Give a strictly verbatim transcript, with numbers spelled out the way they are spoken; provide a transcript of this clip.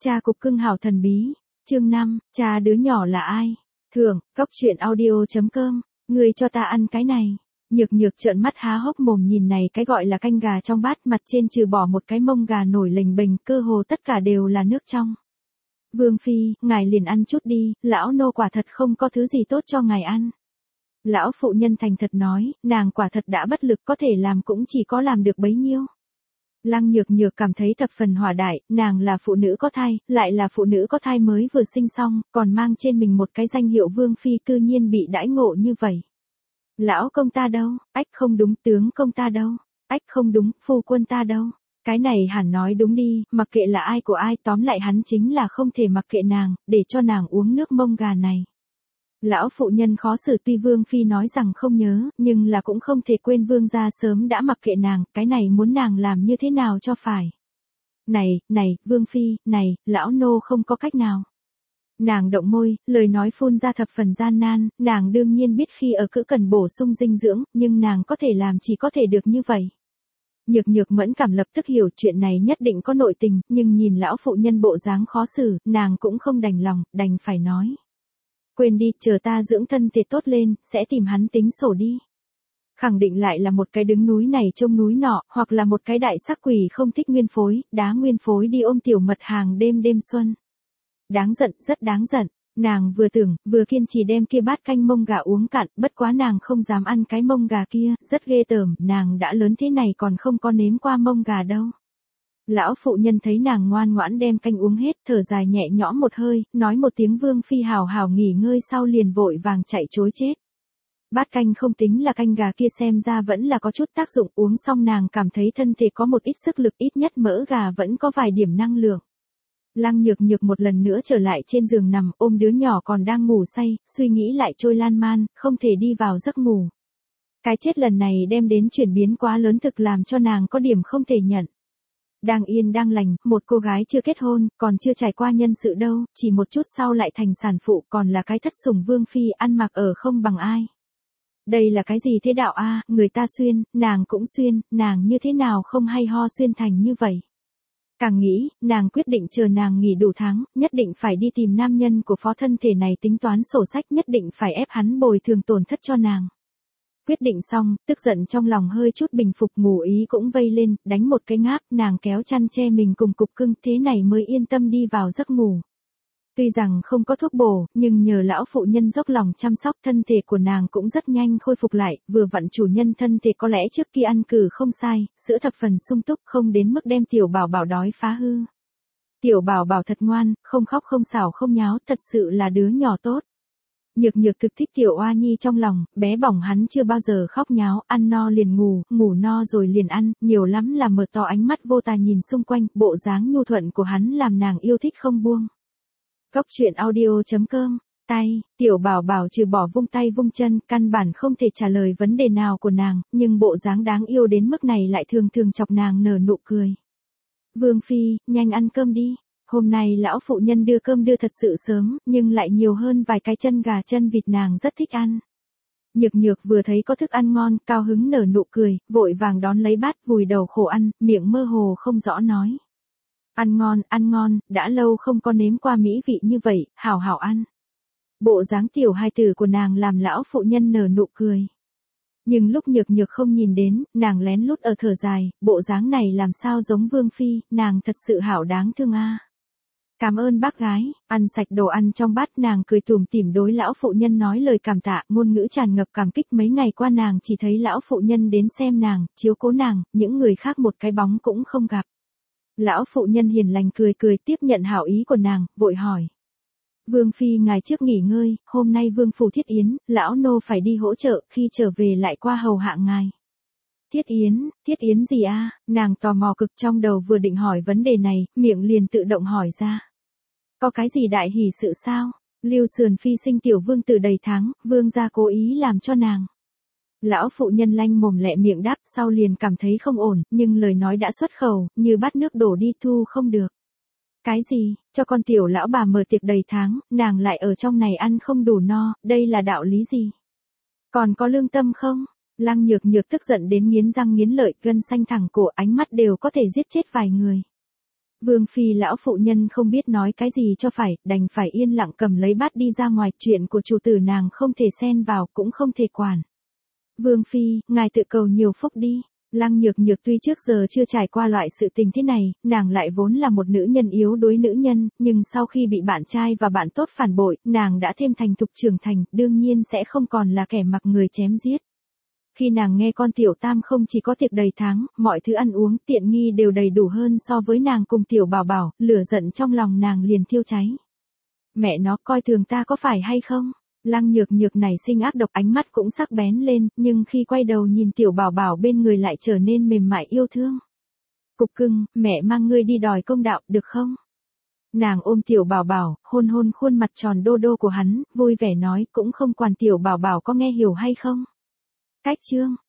Cha cục cưng hảo thần bí. Chương năm, cha đứa nhỏ là ai? Thưởng, cốc truyện audio chấm com, người cho ta ăn cái này. Nhược nhược trợn mắt há hốc mồm nhìn này cái gọi là canh gà trong bát, mặt trên trừ bỏ một cái mông gà nổi lềnh bềnh, cơ hồ tất cả đều là nước trong. Vương phi, ngài liền ăn chút đi, lão nô quả thật không có thứ gì tốt cho ngài ăn. Lão phụ nhân thành thật nói, nàng quả thật đã bất lực, có thể làm cũng chỉ có làm được bấy nhiêu. Lăng Nhược Nhược cảm thấy thập phần hỏa đại, nàng là phụ nữ có thai, lại là phụ nữ có thai mới vừa sinh xong, còn mang trên mình một cái danh hiệu vương phi, cư nhiên bị đãi ngộ như vậy. Lão công ta đâu? Ách không đúng, tướng công ta đâu? Ách không đúng, phu quân ta đâu? Cái này hẳn nói đúng đi, mặc kệ là ai của ai, tóm lại hắn chính là không thể mặc kệ nàng, để cho nàng uống nước mông gà này. Lão phụ nhân khó xử, tuy vương phi nói rằng không nhớ, nhưng là cũng không thể quên vương gia sớm đã mặc kệ nàng, cái này muốn nàng làm như thế nào cho phải. Này, này, vương phi, này, lão nô không có cách nào. Nàng động môi, lời nói phun ra thập phần gian nan, nàng đương nhiên biết khi ở cữ cần bổ sung dinh dưỡng, nhưng nàng có thể làm chỉ có thể được như vậy. Nhược nhược mẫn cảm lập tức hiểu chuyện này nhất định có nội tình, nhưng nhìn lão phụ nhân bộ dáng khó xử, nàng cũng không đành lòng, đành phải nói. Quên đi, chờ ta dưỡng thân thể tốt lên, sẽ tìm hắn tính sổ đi. Khẳng định lại là một cái đứng núi này trông núi nọ, hoặc là một cái đại sắc quỷ không thích nguyên phối, đá nguyên phối đi ôm tiểu mật hàng đêm đêm xuân. Đáng giận, rất đáng giận. Nàng vừa tưởng, vừa kiên trì đem kia bát canh mông gà uống cạn, bất quá nàng không dám ăn cái mông gà kia, rất ghê tởm, nàng đã lớn thế này còn không có nếm qua mông gà đâu. Lão phụ nhân thấy nàng ngoan ngoãn đem canh uống hết, thở dài nhẹ nhõm một hơi, nói một tiếng vương phi hào hào nghỉ ngơi sau liền vội vàng chạy trối chết. Bát canh không tính là canh gà kia xem ra vẫn là có chút tác dụng, uống xong nàng cảm thấy thân thể có một ít sức lực, ít nhất mỡ gà vẫn có vài điểm năng lượng. Lăng Nhược Nhược một lần nữa trở lại trên giường nằm, ôm đứa nhỏ còn đang ngủ say, suy nghĩ lại trôi lan man, không thể đi vào giấc ngủ. Cái chết lần này đem đến chuyển biến quá lớn thực làm cho nàng có điểm không thể nhận. Đang yên đang lành, một cô gái chưa kết hôn, còn chưa trải qua nhân sự đâu, chỉ một chút sau lại thành sản phụ, còn là cái thất sủng vương phi, ăn mặc ở không bằng ai. Đây là cái gì thế đạo a, người ta xuyên, nàng cũng xuyên, nàng như thế nào không hay ho xuyên thành như vậy. Càng nghĩ, nàng quyết định chờ nàng nghỉ đủ tháng, nhất định phải đi tìm nam nhân của phó thân thể này tính toán sổ sách, nhất định phải ép hắn bồi thường tổn thất cho nàng. Quyết định xong, tức giận trong lòng hơi chút bình phục, ngủ ý cũng vây lên, đánh một cái ngáp, nàng kéo chăn che mình cùng cục cưng, thế này mới yên tâm đi vào giấc ngủ. Tuy rằng không có thuốc bổ, nhưng nhờ lão phụ nhân dốc lòng chăm sóc, thân thể của nàng cũng rất nhanh khôi phục lại, vừa vặn chủ nhân thân thể có lẽ trước kia ăn cử không sai, sữa thập phần sung túc, không đến mức đem tiểu bảo bảo đói phá hư. Tiểu bảo bảo thật ngoan, không khóc không xảo không nháo, thật sự là đứa nhỏ tốt. Nhược Nhược thực thích tiểu oa nhi trong lòng, bé bỏng hắn chưa bao giờ khóc nháo, ăn no liền ngủ, ngủ no rồi liền ăn, nhiều lắm là mở to ánh mắt vô tà nhìn xung quanh, bộ dáng nhu thuận của hắn làm nàng yêu thích không buông. Cốc truyện audio chấm com, tay, tiểu bảo bảo trừ bỏ vung tay vung chân, căn bản không thể trả lời vấn đề nào của nàng, nhưng bộ dáng đáng yêu đến mức này lại thường thường chọc nàng nở nụ cười. Vương phi, nhanh ăn cơm đi. Hôm nay lão phụ nhân đưa cơm đưa thật sự sớm, nhưng lại nhiều hơn vài cái chân gà chân vịt nàng rất thích ăn. Nhược Nhược vừa thấy có thức ăn ngon, cao hứng nở nụ cười, vội vàng đón lấy bát vùi đầu khổ ăn, miệng mơ hồ không rõ nói. Ăn ngon, ăn ngon, đã lâu không có nếm qua mỹ vị như vậy, hảo hảo ăn. Bộ dáng tiểu hài tử của nàng làm lão phụ nhân nở nụ cười. Nhưng lúc Nhược Nhược không nhìn đến, nàng lén lút ở thở dài, bộ dáng này làm sao giống vương phi, nàng thật sự hảo đáng thương a. Cảm ơn bác gái, ăn sạch đồ ăn trong bát, nàng cười tủm tỉm đối lão phụ nhân nói lời cảm tạ, ngôn ngữ tràn ngập cảm kích. Mấy ngày qua nàng chỉ thấy lão phụ nhân đến xem nàng, chiếu cố nàng, những người khác một cái bóng cũng không gặp. Lão phụ nhân hiền lành cười cười tiếp nhận hảo ý của nàng, vội hỏi. Vương phi ngài trước nghỉ ngơi, hôm nay vương phủ thiết yến, lão nô phải đi hỗ trợ, khi trở về lại qua hầu hạ ngài. Thiết yến, thiết yến gì a? Nàng tò mò cực, trong đầu vừa định hỏi vấn đề này, miệng liền tự động hỏi ra. Có cái gì đại hỷ sự sao? Lưu Sườn phi sinh tiểu vương tử đầy tháng, vương gia cố ý làm cho nàng. Lão phụ nhân lanh mồm lẹ miệng đáp, sau liền cảm thấy không ổn, nhưng lời nói đã xuất khẩu, như bát nước đổ đi thu không được. Cái gì, cho con tiểu lão bà mở tiệc đầy tháng, nàng lại ở trong này ăn không đủ no, đây là đạo lý gì? Còn có lương tâm không? Lăng Nhược Nhược tức giận đến nghiến răng nghiến lợi, gân xanh thẳng cổ, ánh mắt đều có thể giết chết vài người. Vương phi lão phụ nhân không biết nói cái gì cho phải, đành phải yên lặng cầm lấy bát đi ra ngoài, chuyện của chủ tử nàng không thể xen vào, cũng không thể quản. Vương phi, ngài tự cầu nhiều phúc đi. Lăng Nhược Nhược tuy trước giờ chưa trải qua loại sự tình thế này, nàng lại vốn là một nữ nhân yếu đuối nữ nhân, nhưng sau khi bị bạn trai và bạn tốt phản bội, nàng đã thêm thành thục trưởng thành, đương nhiên sẽ không còn là kẻ mặc người chém giết. Khi nàng nghe con tiểu tam không chỉ có tiệc đầy tháng, mọi thứ ăn uống, tiện nghi đều đầy đủ hơn so với nàng cùng tiểu bảo bảo, lửa giận trong lòng nàng liền thiêu cháy. Mẹ nó, coi thường ta có phải hay không? Lăng Nhược Nhược này sinh ác độc, ánh mắt cũng sắc bén lên, nhưng khi quay đầu nhìn tiểu bảo bảo bên người lại trở nên mềm mại yêu thương. Cục cưng, mẹ mang ngươi đi đòi công đạo, được không? Nàng ôm tiểu bảo bảo, hôn hôn khuôn mặt tròn đô đô của hắn, vui vẻ nói, cũng không quản tiểu bảo bảo có nghe hiểu hay không. Cách chương